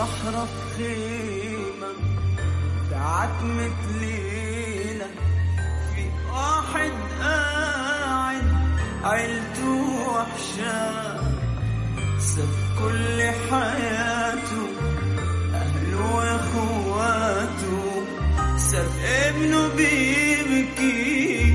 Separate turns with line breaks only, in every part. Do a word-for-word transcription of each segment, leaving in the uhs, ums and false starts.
الصحراء خيمة بعتمة ليلة، في واحد قاعد عيلته وحشاه، ساب كل حياته أهله وإخواته، ساب ابنه بيبكي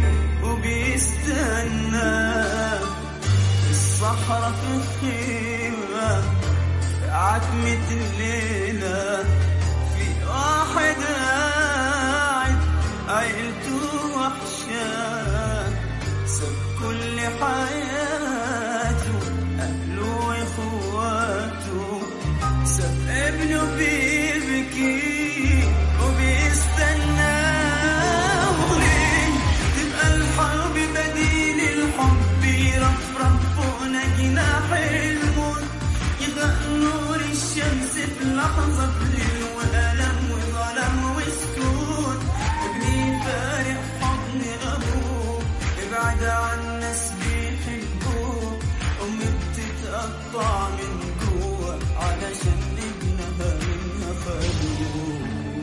وبيستناه. الصحراء في خيمة عتمة الليلة، في واحد قاعد عيلته وحشاه، ساب كل حياته أهله وإخواته، ساب ابنه بيبكي وبيستناه. وليه تبقى الحرب بديل الحب، يرفرف فوقنا جناح الموت، يغرق نور الشمس في لحظة ليل وألم وظلم وسكوت. ابني فارق حضن أبوه، ابعد عن ناس بيحبوه، أمي بتتقطع من جوه علشان ابنها منها خدوه.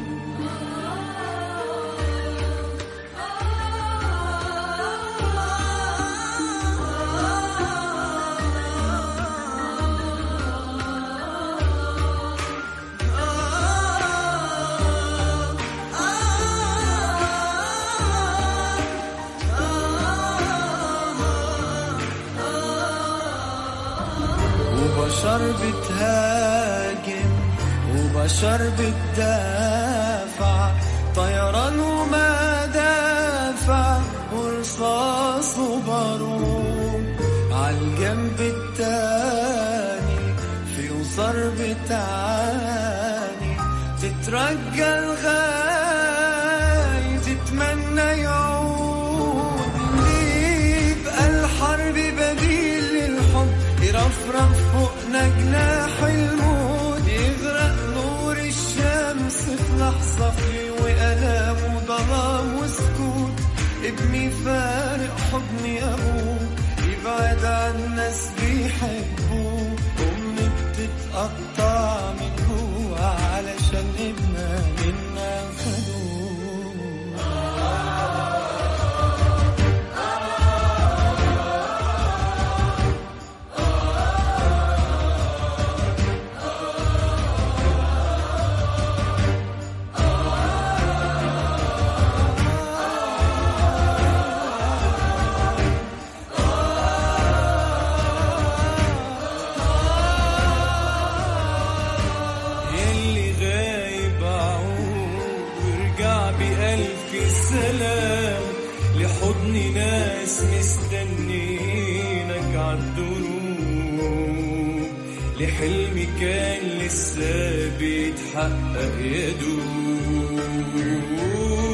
وبشر بتهاجم وبشر بتدافع، طيران ومدافع ورصاص وبارود. عالجنب التاني في أسر بتعاني، تترجى الغاي تتمنى يعود. يبقى الحرب بديل للحب، يرفرف فوقنا جناح الموت، يغرق نور الشمس في لحظة في وألام وظلام وسكوت. ابني فارق حضني أبوه، يبعد عن ناس بيحبوه، أمي بتتقطع من جوه علشان ابنها منا خدوه.
سلام لحضن ناس مستنينك عالدروب، لحلم كان لسه بيتحقق يدوب.